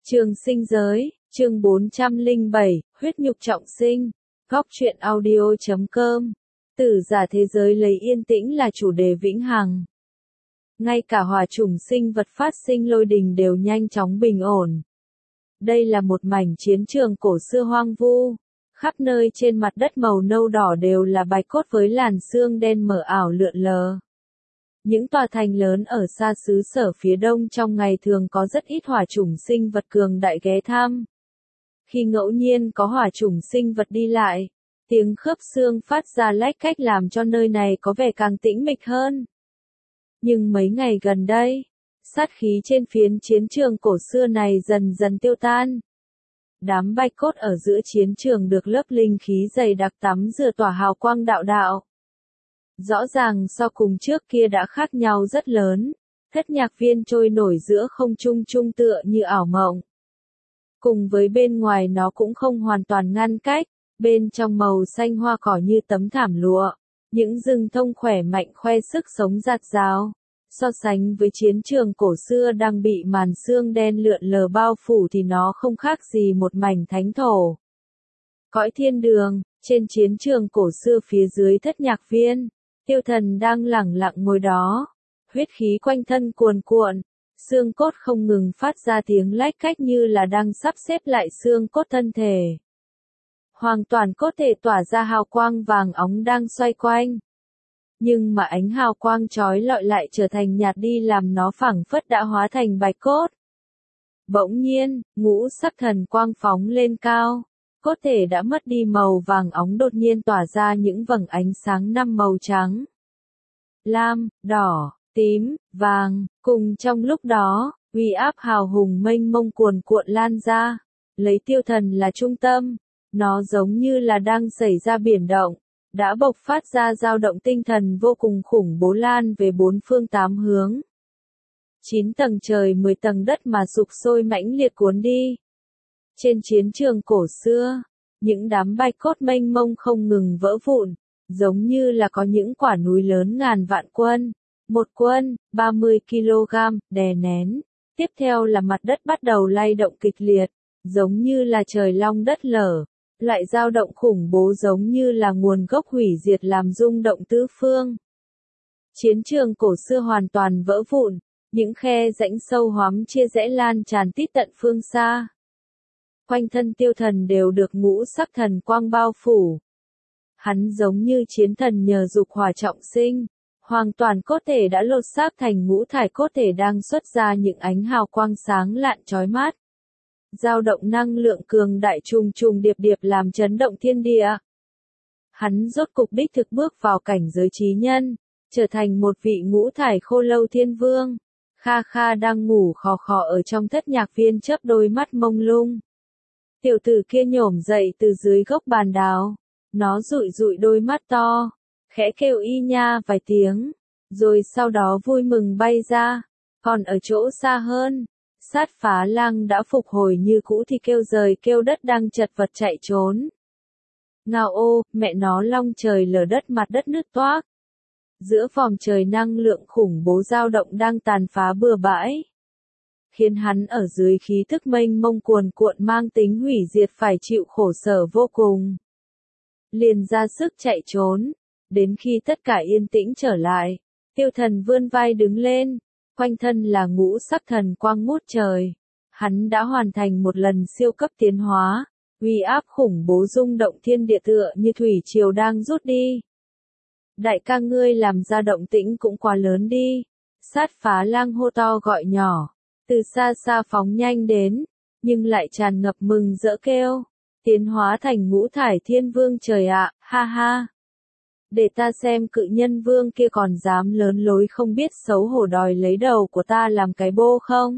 Trường sinh giới, chương 407, huyết nhục trọng sinh. Góc truyện audio.com. Tử giả thế giới lấy yên tĩnh là chủ đề vĩnh hằng. Ngay cả hỏa chủng sinh vật phát sinh lôi đình đều nhanh chóng bình ổn. Đây là một mảnh chiến trường cổ xưa hoang vu. Khắp nơi trên mặt đất màu nâu đỏ đều là bạch cốt với làn xương đen mờ ảo lượn lờ. Những tòa thành lớn ở xa xứ sở phía đông trong ngày thường có rất ít hỏa chủng sinh vật cường đại ghé thăm. Khi ngẫu nhiên có hỏa chủng sinh vật đi lại, tiếng khớp xương phát ra lách cách làm cho nơi này có vẻ càng tĩnh mịch hơn. Nhưng mấy ngày gần đây, sát khí trên phiến chiến trường cổ xưa này dần dần tiêu tan. Đám bạch cốt ở giữa chiến trường được lớp linh khí dày đặc tắm rửa tỏa hào quang đạo đạo. Rõ ràng so cùng trước kia đã khác nhau rất lớn, thất nhạc viên trôi nổi giữa không trung trung tựa như ảo mộng. Cùng với bên ngoài nó cũng không hoàn toàn ngăn cách, bên trong màu xanh hoa cỏ như tấm thảm lụa, những rừng thông khỏe mạnh khoe sức sống rạt rào. So sánh với chiến trường cổ xưa đang bị màn sương đen lượn lờ bao phủ thì nó không khác gì một mảnh thánh thổ. Cõi thiên đường, trên chiến trường cổ xưa phía dưới thất nhạc viên, Tiêu Thần đang lẳng lặng ngồi đó, huyết khí quanh thân cuồn cuộn, xương cốt không ngừng phát ra tiếng lách cách như là đang sắp xếp lại xương cốt thân thể. Hoàn toàn cốt thể tỏa ra hào quang vàng óng đang xoay quanh. Nhưng mà ánh hào quang chói lọi lại trở thành nhạt đi làm nó phảng phất đã hóa thành bạch cốt. Bỗng nhiên, ngũ sắc thần quang phóng lên cao. Cốt thể đã mất đi màu vàng óng đột nhiên tỏa ra những vầng ánh sáng năm màu trắng, lam, đỏ, tím, vàng, cùng trong lúc đó, uy áp hào hùng mênh mông cuồn cuộn lan ra, lấy Tiêu Thần là trung tâm, nó giống như là đang xảy ra biển động, đã bộc phát ra dao động tinh thần vô cùng khủng bố lan về bốn phương tám hướng. 9 tầng trời 10 tầng đất mà sục sôi mãnh liệt cuốn đi. Trên chiến trường cổ xưa, những đám bạch cốt mênh mông không ngừng vỡ vụn, giống như là có những quả núi lớn ngàn vạn quân. Một quân, 30 kg, đè nén. Tiếp theo là mặt đất bắt đầu lay động kịch liệt, giống như là trời long đất lở. Lại dao động khủng bố giống như là nguồn gốc hủy diệt làm rung động tứ phương. Chiến trường cổ xưa hoàn toàn vỡ vụn, những khe rãnh sâu hoắm chia rẽ lan tràn tít tận phương xa. Quanh thân Tiêu Thần đều được ngũ sắc thần quang bao phủ. Hắn giống như chiến thần nhờ dục hỏa trọng sinh, hoàn toàn cốt thể đã lột xác thành ngũ thải cốt thể đang xuất ra những ánh hào quang sáng lạn chói mắt. Dao động năng lượng cường đại trùng trùng điệp điệp làm chấn động thiên địa. Hắn rốt cục đích thực bước vào cảnh giới trí nhân, trở thành một vị ngũ thải khô lâu thiên vương. Kha Kha đang ngủ khò khò ở trong thất nhạc viên chớp đôi mắt mông lung. Tiểu tử kia nhổm dậy từ dưới gốc bàn đào, nó dụi dụi đôi mắt to, khẽ kêu y nha vài tiếng, rồi sau đó vui mừng bay ra. Còn ở chỗ xa hơn, Sát Phá Lang đã phục hồi như cũ thì kêu giời kêu đất đang chật vật chạy trốn. Ngao ô, mẹ nó long trời lở đất mặt đất nứt toác. Giữa vòm trời năng lượng khủng bố dao động đang tàn phá bừa bãi, khiến hắn ở dưới khí thức mênh mông cuồn cuộn mang tính hủy diệt phải chịu khổ sở vô cùng. Liền ra sức chạy trốn, đến khi tất cả yên tĩnh trở lại, Tiêu Thần vươn vai đứng lên, quanh thân là ngũ sắc thần quang ngút trời. Hắn đã hoàn thành một lần siêu cấp tiến hóa, uy áp khủng bố rung động thiên địa tựa như thủy triều đang rút đi. Đại ca ngươi làm ra động tĩnh cũng quá lớn đi. Sát Phá Lang hô to gọi nhỏ, từ xa xa phóng nhanh đến, nhưng lại tràn ngập mừng rỡ kêu, tiến hóa thành ngũ thải thiên vương trời ạ, ha ha. Để ta xem cự nhân vương kia còn dám lớn lối không biết xấu hổ đòi lấy đầu của ta làm cái bô không?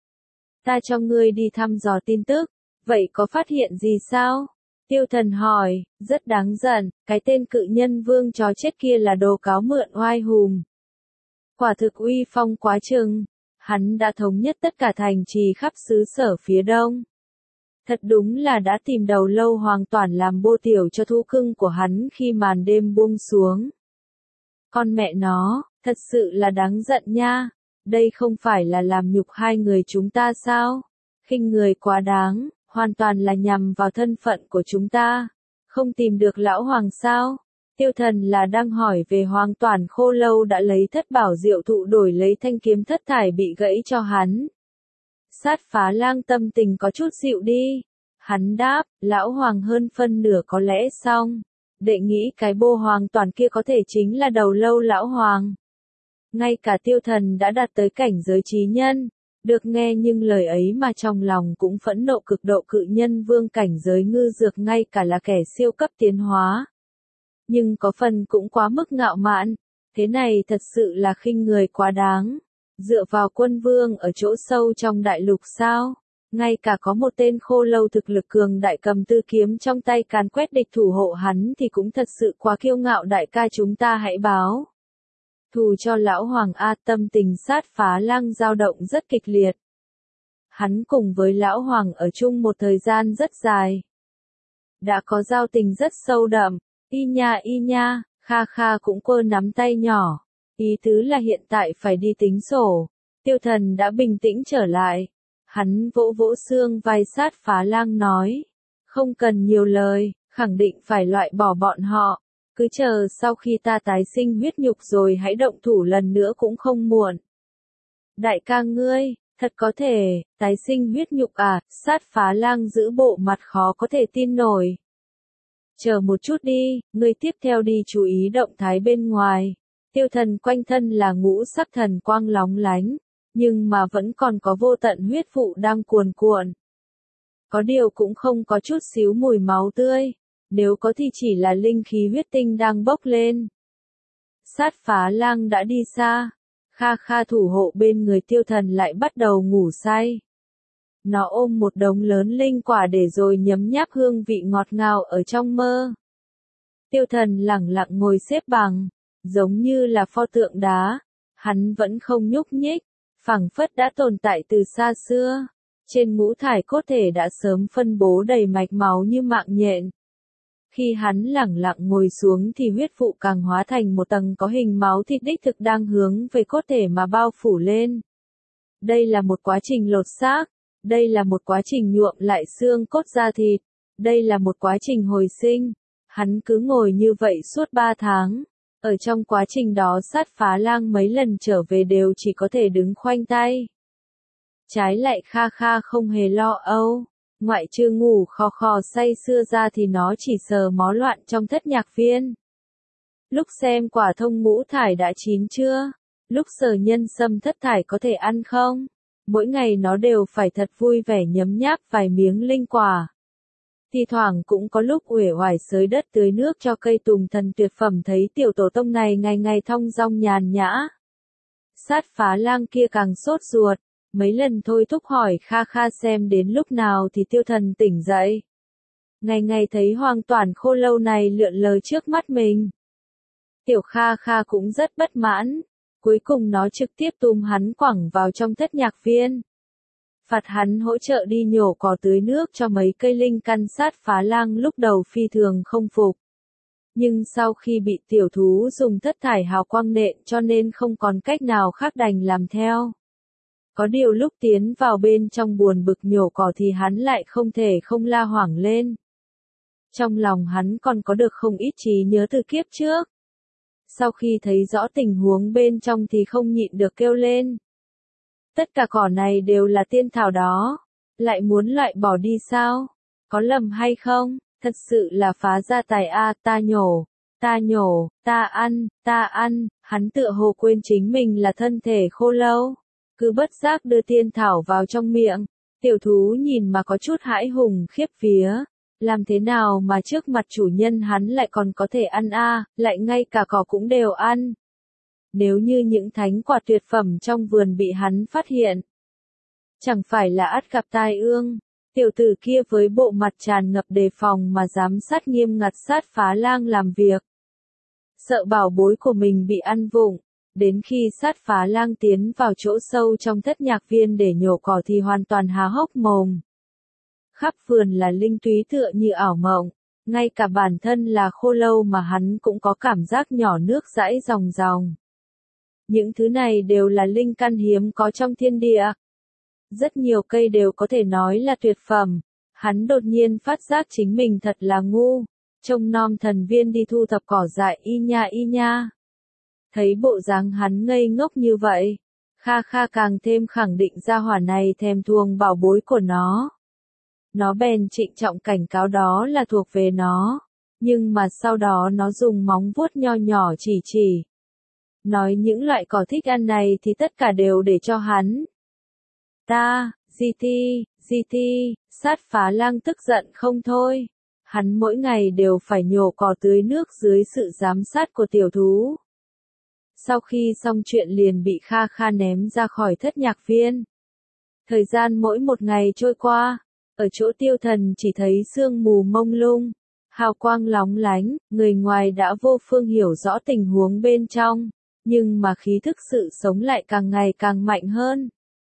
Ta cho ngươi đi thăm dò tin tức, vậy có phát hiện gì sao? Tiêu Thần hỏi, rất đáng giận, cái tên cự nhân vương chó chết kia là đồ cáo mượn oai hùm. Quả thực uy phong quá chừng, hắn đã thống nhất tất cả thành trì khắp xứ sở phía đông. Thật đúng là đã tìm đầu lâu hoàn toàn làm bô tiểu cho thú cưng của hắn khi màn đêm buông xuống. Con mẹ nó, thật sự là đáng giận nha, đây không phải là làm nhục hai người chúng ta sao? Khinh người quá đáng, hoàn toàn là nhằm vào thân phận của chúng ta. Không tìm được lão hoàng sao? Tiêu Thần là đang hỏi về Hoàng Toản Khô Lâu đã lấy thất bảo diệu thụ đổi lấy thanh kiếm thất thải bị gãy cho hắn. Sát Phá Lang tâm tình có chút dịu đi. Hắn đáp, lão hoàng hơn phân nửa có lẽ xong. Đệ nghĩ cái bô Hoàng Toản kia có thể chính là đầu lâu lão hoàng. Ngay cả Tiêu Thần đã đạt tới cảnh giới trí nhân. Được nghe nhưng lời ấy mà trong lòng cũng phẫn nộ cực độ, cự nhân vương cảnh giới ngư dược ngay cả là kẻ siêu cấp tiến hóa. Nhưng có phần cũng quá mức ngạo mạn, thế này thật sự là khinh người quá đáng. Dựa vào quân vương ở chỗ sâu trong đại lục sao? Ngay cả có một tên khô lâu thực lực cường đại cầm tư kiếm trong tay càn quét địch thủ hộ hắn thì cũng thật sự quá kiêu ngạo. Đại ca, chúng ta hãy báo thù cho lão hoàng a. Tâm tình Sát Phá Lang dao động rất kịch liệt. Hắn cùng với lão hoàng ở chung một thời gian rất dài, đã có giao tình rất sâu đậm. Y nha, Kha Kha cũng quơ nắm tay nhỏ. Ý tứ là hiện tại phải đi tính sổ. Tiêu Thần đã bình tĩnh trở lại. Hắn vỗ vỗ xương vai Sát Phá Lang nói. Không cần nhiều lời, khẳng định phải loại bỏ bọn họ. Cứ chờ sau khi ta tái sinh huyết nhục rồi hãy động thủ lần nữa cũng không muộn. Đại ca ngươi, thật có thể, tái sinh huyết nhục à? Sát Phá Lang giữ bộ mặt khó có thể tin nổi. Chờ một chút đi, ngươi tiếp theo đi chú ý động thái bên ngoài. Tiêu Thần quanh thân là ngũ sắc thần quang lóng lánh, nhưng mà vẫn còn có vô tận huyết vụ đang cuồn cuộn. Có điều cũng không có chút xíu mùi máu tươi, nếu có thì chỉ là linh khí huyết tinh đang bốc lên. Sát Phá Lang đã đi xa, Kha Kha thủ hộ bên người Tiêu Thần lại bắt đầu ngủ say. Nó ôm một đống lớn linh quả để rồi nhấm nháp hương vị ngọt ngào ở trong mơ. Tiêu Thần lẳng lặng ngồi xếp bằng, giống như là pho tượng đá. Hắn vẫn không nhúc nhích, phảng phất đã tồn tại từ xa xưa. Trên ngũ thải cốt thể đã sớm phân bố đầy mạch máu như mạng nhện. Khi hắn lẳng lặng ngồi xuống thì huyết vụ càng hóa thành một tầng có hình máu thịt đích thực đang hướng về cốt thể mà bao phủ lên. Đây là một quá trình lột xác. Đây là một quá trình nhuộm lại xương cốt da thịt. Đây là một quá trình hồi sinh. Hắn cứ ngồi như vậy suốt 3 tháng. Ở trong quá trình đó Sát Phá Lang mấy lần trở về đều chỉ có thể đứng khoanh tay. Trái lại Kha Kha không hề lo âu. Ngoại trừ ngủ khò khò say sưa ra thì nó chỉ sờ mó loạn trong thất nhạc viên. Lúc xem quả thông ngũ thải đã chín chưa? Lúc sờ nhân sâm thất thải có thể ăn không? Mỗi ngày nó đều phải thật vui vẻ nhấm nháp vài miếng linh quả. Thì thoảng cũng có lúc uể oải xới đất tưới nước cho cây tùng thần tuyệt phẩm, thấy tiểu tổ tông này ngày ngày thong dong nhàn nhã. Sát Phá Lang kia càng sốt ruột, mấy lần thôi thúc hỏi Kha Kha xem đến lúc nào thì Tiêu Thần tỉnh dậy. Ngày ngày thấy Hoàng Toản Khô Lâu này lượn lờ trước mắt mình. Tiểu Kha Kha cũng rất bất mãn. Cuối cùng nó trực tiếp túm hắn quẳng vào trong thất nhạc viên. Phạt hắn hỗ trợ đi nhổ cỏ tưới nước cho mấy cây linh căn. Sát Phá Lang lúc đầu phi thường không phục. Nhưng sau khi bị tiểu thú dùng thất thải hào quang nện cho nên không còn cách nào khác đành làm theo. Có điều lúc tiến vào bên trong buồn bực nhổ cỏ thì hắn lại không thể không la hoảng lên. Trong lòng hắn còn có được không ít trí nhớ từ kiếp trước. Sau khi thấy rõ tình huống bên trong thì không nhịn được kêu lên. Tất cả cỏ này đều là tiên thảo đó. Lại muốn loại bỏ đi sao? Có lầm hay không? Thật sự là phá gia tài a. Ta nhổ, ta ăn. Hắn tựa hồ quên chính mình là thân thể khô lâu. Cứ bất giác đưa tiên thảo vào trong miệng. Tiểu thú nhìn mà có chút hãi hùng khiếp vía. Làm thế nào mà trước mặt chủ nhân hắn lại còn có thể ăn a, lại ngay cả cỏ cũng đều ăn. Nếu như những thánh quả tuyệt phẩm trong vườn bị hắn phát hiện, chẳng phải là ắt gặp tai ương. Tiểu tử kia với bộ mặt tràn ngập đề phòng mà giám sát nghiêm ngặt Sát Phá Lang làm việc. Sợ bảo bối của mình bị ăn vụng. Đến khi Sát Phá Lang tiến vào chỗ sâu trong thất nhạc viên để nhổ cỏ thì hoàn toàn há hốc mồm. Khắp vườn là linh túy tựa như ảo mộng, ngay cả bản thân là khô lâu mà hắn cũng có cảm giác nhỏ nước dãi ròng ròng. Những thứ này đều là linh căn hiếm có trong thiên địa. Rất nhiều cây đều có thể nói là tuyệt phẩm. Hắn đột nhiên phát giác chính mình thật là ngu. Trông nom thần viên đi thu thập cỏ dại y nha. Thấy bộ dáng hắn ngây ngốc như vậy, Kha Kha càng thêm khẳng định gia hỏa này thèm thuồng bảo bối của nó. Nó bèn trịnh trọng cảnh cáo đó là thuộc về nó, nhưng mà sau đó nó dùng móng vuốt nho nhỏ chỉ. Nói những loại cỏ thích ăn này thì tất cả đều để cho hắn. GT, sát phá lang tức giận không thôi. Hắn mỗi ngày đều phải nhổ cỏ tưới nước dưới sự giám sát của tiểu thú. Sau khi xong chuyện liền bị Kha Kha ném ra khỏi thất nhạc viên. Thời gian mỗi một ngày trôi qua, ở chỗ Tiêu Thần chỉ thấy sương mù mông lung, hào quang lóng lánh, người ngoài đã vô phương hiểu rõ tình huống bên trong, nhưng mà khí thức sự sống lại càng ngày càng mạnh hơn.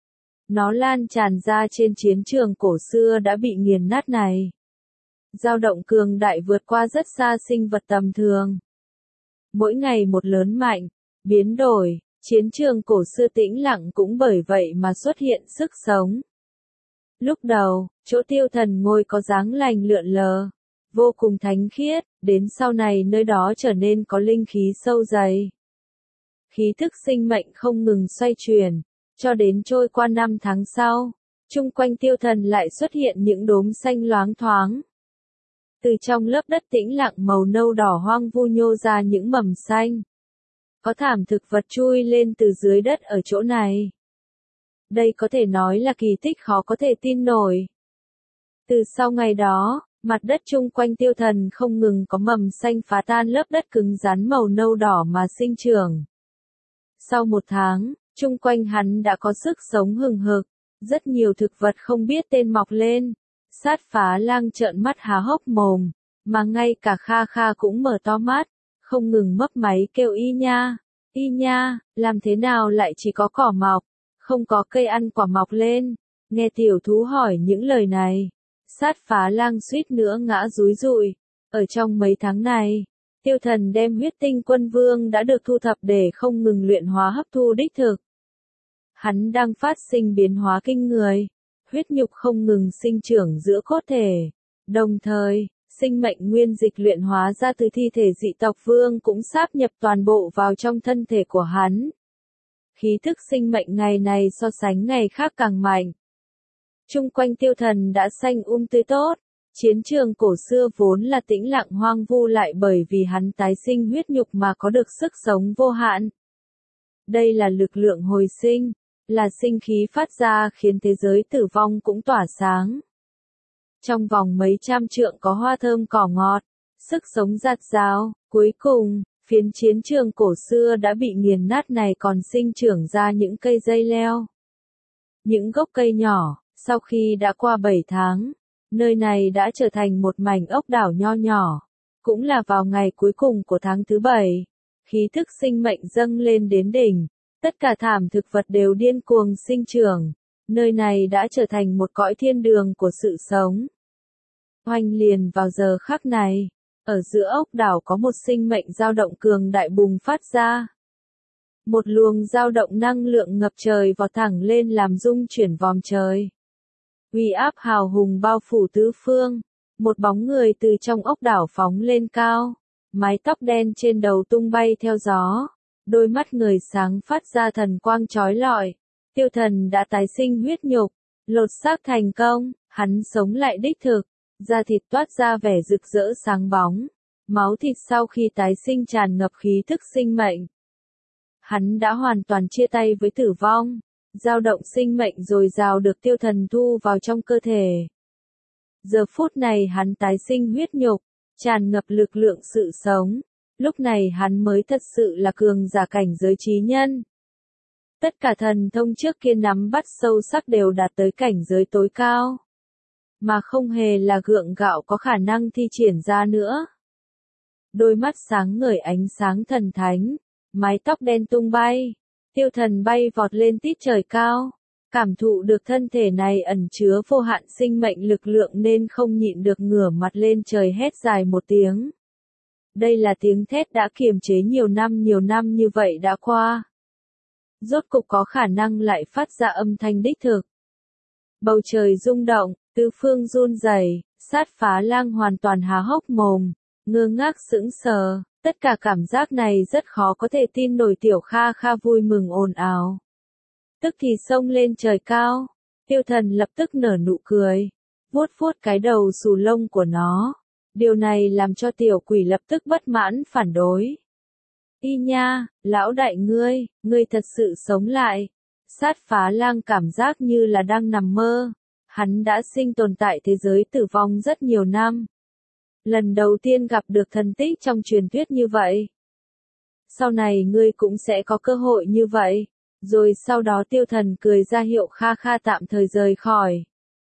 Nó lan tràn ra trên chiến trường cổ xưa đã bị nghiền nát này. Dao động cường đại vượt qua rất xa sinh vật tầm thường. Mỗi ngày một lớn mạnh, biến đổi, chiến trường cổ xưa tĩnh lặng cũng bởi vậy mà xuất hiện sức sống. Lúc đầu, chỗ Tiêu Thần ngồi có dáng lành lượn lờ, vô cùng thánh khiết, đến sau này nơi đó trở nên có linh khí sâu dày. Khí thức sinh mệnh không ngừng xoay chuyển, cho đến trôi qua 5 tháng sau, chung quanh Tiêu Thần lại xuất hiện những đốm xanh loáng thoáng. Từ trong lớp đất tĩnh lặng màu nâu đỏ hoang vu nhô ra những mầm xanh. Có thảm thực vật chui lên từ dưới đất ở chỗ này. Đây có thể nói là kỳ tích khó có thể tin nổi. Từ sau ngày đó, mặt đất chung quanh Tiêu Thần không ngừng có mầm xanh phá tan lớp đất cứng rắn màu nâu đỏ mà sinh trưởng. Sau 1 tháng, chung quanh hắn đã có sức sống hừng hực, rất nhiều thực vật không biết tên mọc lên. Sát phá lang trợn mắt há hốc mồm, mà ngay cả Kha Kha cũng mở to mắt, không ngừng mấp máy kêu y nha, làm thế nào lại chỉ có cỏ mọc, không có cây ăn quả mọc lên. Nghe tiểu thú hỏi những lời này, sát phá lang suýt nữa ngã rúi rụi. Ở trong mấy tháng này, Tiêu Thần đem huyết tinh quân vương đã được thu thập để không ngừng luyện hóa hấp thu đích thực. Hắn đang phát sinh biến hóa kinh người. Huyết nhục không ngừng sinh trưởng giữa cốt thể. Đồng thời, sinh mệnh nguyên dịch luyện hóa ra từ thi thể dị tộc vương cũng sáp nhập toàn bộ vào trong thân thể của hắn. Khí thức sinh mệnh ngày này so sánh ngày khác càng mạnh. Chung quanh Tiêu Thần đã xanh tươi tốt. Chiến trường cổ xưa vốn là tĩnh lặng hoang vu lại bởi vì hắn tái sinh huyết nhục mà có được sức sống vô hạn. Đây là lực lượng hồi sinh. Là sinh khí phát ra khiến thế giới tử vong cũng tỏa sáng. Trong vòng mấy trăm trượng có hoa thơm cỏ ngọt, sức sống dạt dào, cuối cùng, phiến chiến trường cổ xưa đã bị nghiền nát này còn sinh trưởng ra những cây dây leo. Những gốc cây nhỏ, sau khi đã qua 7 tháng, nơi này đã trở thành một mảnh ốc đảo nho nhỏ. Cũng là vào ngày cuối cùng của tháng thứ 7, khí thức sinh mệnh dâng lên đến đỉnh. Tất cả thảm thực vật đều điên cuồng sinh trưởng, nơi này đã trở thành một cõi thiên đường của sự sống. Oanh liền vào giờ khắc này, ở giữa ốc đảo có một sinh mệnh dao động cường đại bùng phát ra. Một luồng dao động năng lượng ngập trời vọt thẳng lên làm rung chuyển vòm trời. Uy áp hào hùng bao phủ tứ phương, một bóng người từ trong ốc đảo phóng lên cao, mái tóc đen trên đầu tung bay theo gió. Đôi mắt người sáng phát ra thần quang chói lọi. Tiêu Thần đã tái sinh huyết nhục, lột xác thành công, hắn sống lại đích thực, da thịt toát ra vẻ rực rỡ sáng bóng, máu thịt sau khi tái sinh tràn ngập khí thức sinh mệnh. Hắn đã hoàn toàn chia tay với tử vong, dao động sinh mệnh dồi dào được Tiêu Thần thu vào trong cơ thể. Giờ phút này hắn tái sinh huyết nhục, tràn ngập lực lượng sự sống. Lúc này hắn mới thật sự là cường giả cảnh giới trí nhân. Tất cả thần thông trước kia nắm bắt sâu sắc đều đạt tới cảnh giới tối cao. Mà không hề là gượng gạo có khả năng thi triển ra nữa. Đôi mắt sáng ngời ánh sáng thần thánh, mái tóc đen tung bay. Tiêu Thần bay vọt lên tít trời cao. Cảm thụ được thân thể này ẩn chứa vô hạn sinh mệnh lực lượng nên không nhịn được ngửa mặt lên trời hét dài một tiếng. Đây là tiếng thét đã kiềm chế nhiều năm như vậy đã qua. Rốt cục có khả năng lại phát ra âm thanh đích thực. Bầu trời rung động, tứ phương run rẩy, Sát Phá Lang hoàn toàn há hốc mồm, ngơ ngác sững sờ, tất cả cảm giác này rất khó có thể tin nổi. Tiểu Kha Kha vui mừng ồn ào, tức thì xông lên trời cao. Tiêu Thần lập tức nở nụ cười, vuốt vuốt cái đầu xù lông của nó. Điều này làm cho tiểu quỷ lập tức bất mãn phản đối. Y nha, lão đại ngươi thật sự sống lại. Sát Phá Lang cảm giác như là đang nằm mơ. Hắn đã sinh tồn tại thế giới tử vong rất nhiều năm. Lần đầu tiên gặp được thần tích trong truyền thuyết như vậy. Sau này ngươi cũng sẽ có cơ hội như vậy. Rồi sau đó Tiêu Thần cười ra hiệu Kha Kha tạm thời rời khỏi.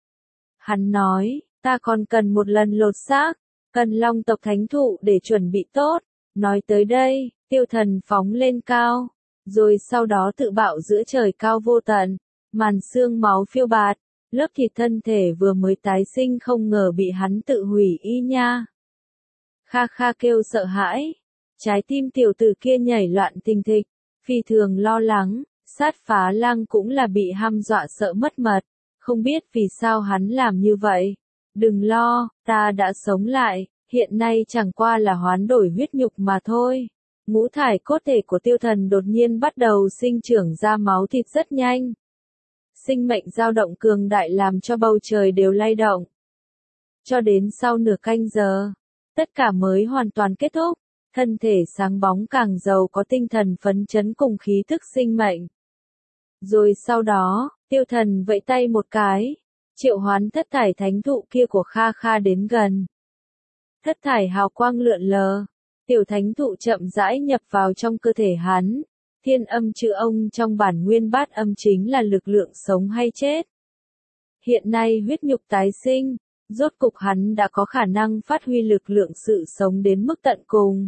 Hắn nói, ta còn cần một lần lột xác, cần long tộc thánh thụ để chuẩn bị tốt. Nói tới đây, Tiêu Thần phóng lên cao, rồi sau đó tự bạo giữa trời cao vô tận, màn xương máu phiêu bạt, lớp thịt thân thể vừa mới tái sinh không ngờ bị hắn tự hủy. Y nha. Kha Kha kêu sợ hãi, trái tim tiểu tử kia nhảy loạn thình thịch, phi thường lo lắng. Sát Phá Lang cũng là bị hăm dọa sợ mất mật, không biết vì sao hắn làm như vậy. Đừng lo, ta đã sống lại, hiện nay chẳng qua là hoán đổi huyết nhục mà thôi. Ngũ thải cốt thể của Tiêu Thần đột nhiên bắt đầu sinh trưởng ra máu thịt rất nhanh. Sinh mệnh dao động cường đại làm cho bầu trời đều lay động. Cho đến sau nửa canh giờ, tất cả mới hoàn toàn kết thúc, thân thể sáng bóng càng giàu có tinh thần phấn chấn cùng khí thức sinh mệnh. Rồi sau đó, Tiêu Thần vẫy tay một cái, triệu hoán thất thải thánh thụ kia của Kha Kha đến gần. Thất thải hào quang lượn lờ, tiểu thánh thụ chậm rãi nhập vào trong cơ thể hắn. Thiên âm chữ ông trong bản nguyên bát âm chính là lực lượng sống hay chết. Hiện nay huyết nhục tái sinh, rốt cục hắn đã có khả năng phát huy lực lượng sự sống đến mức tận cùng.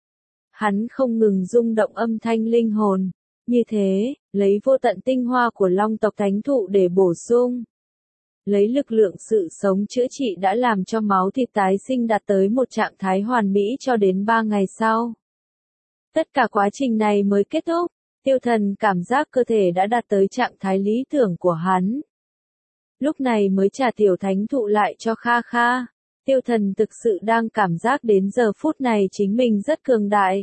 Hắn không ngừng rung động âm thanh linh hồn, như thế, lấy vô tận tinh hoa của long tộc thánh thụ để bổ sung. Lấy lực lượng sự sống chữa trị đã làm cho máu thịt tái sinh đạt tới một trạng thái hoàn mỹ cho đến 3 ngày sau. Tất cả quá trình này mới kết thúc, Tiêu Thần cảm giác cơ thể đã đạt tới trạng thái lý tưởng của hắn. Lúc này mới trả tiểu thánh thụ lại cho Kha Kha. Tiêu Thần thực sự đang cảm giác đến giờ phút này chính mình rất cường đại.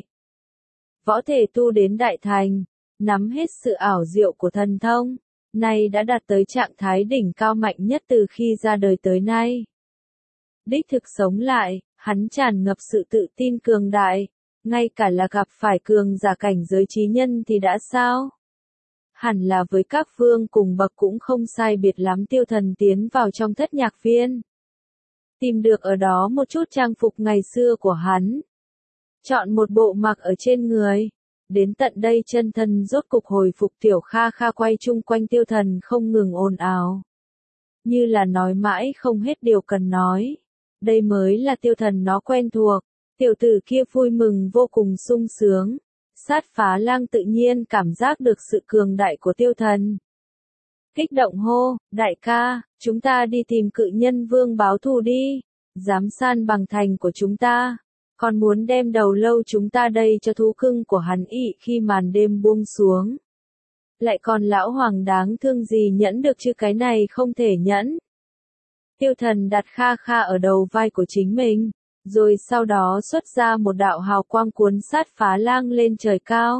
Võ thể tu đến đại thành, nắm hết sự ảo diệu của thần thông, nay đã đạt tới trạng thái đỉnh cao mạnh nhất từ khi ra đời tới nay. Đích thực sống lại, hắn tràn ngập sự tự tin cường đại, ngay cả là gặp phải cường giả cảnh giới chí nhân thì đã sao? Hẳn là với các vương cùng bậc cũng không sai biệt lắm. Tiêu Thần tiến vào trong thất nhạc viên, tìm được ở đó một chút trang phục ngày xưa của hắn. Chọn một bộ mặc ở trên người. Đến tận đây chân thân rốt cục hồi phục. Tiểu Kha Kha quay chung quanh Tiêu Thần không ngừng ồn ào, như là nói mãi không hết điều cần nói. Đây mới là Tiêu Thần nó quen thuộc. Tiểu tử kia vui mừng vô cùng sung sướng. Sát Phá Lang tự nhiên cảm giác được sự cường đại của Tiêu Thần. Kích động hô, đại ca, chúng ta đi tìm cự nhân vương báo thù đi. Dám san bằng thành của chúng ta, còn muốn đem đầu lâu chúng ta đây cho thú cưng của hắn ị khi màn đêm buông xuống. Lại còn lão hoàng đáng thương gì nhẫn được chứ, cái này không thể nhẫn. Tiêu Thần đặt Kha Kha ở đầu vai của chính mình, rồi sau đó xuất ra một đạo hào quang cuốn Sát Phá Lang lên trời cao.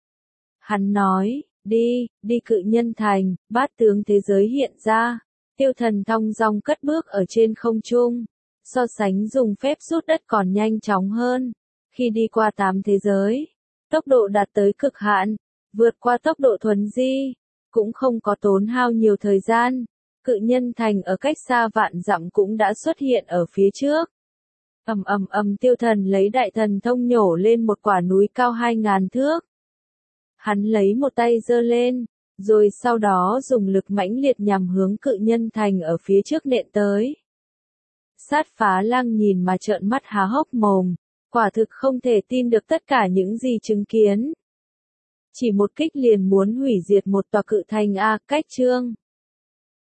Hắn nói, đi cự nhân thành. Bát tướng thế giới hiện ra. Tiêu Thần thong dong cất bước ở trên không trung, so sánh dùng phép rút đất còn nhanh chóng hơn. Khi đi qua 8 thế giới, tốc độ đạt tới cực hạn, vượt qua tốc độ thuấn di, cũng không có tốn hao nhiều thời gian. Cự nhân thành ở cách xa vạn dặm cũng đã xuất hiện ở phía trước. Tiêu Thần lấy đại thần thông nhổ lên một quả núi cao 2000 thước. Hắn lấy một tay giơ lên, rồi sau đó dùng lực mãnh liệt nhằm hướng cự nhân thành ở phía trước nện tới. Sát Phá Lang nhìn mà trợn mắt há hốc mồm, quả thực không thể tin được tất cả những gì chứng kiến. Chỉ một kích liền muốn hủy diệt một tòa cự thành a. Cách chương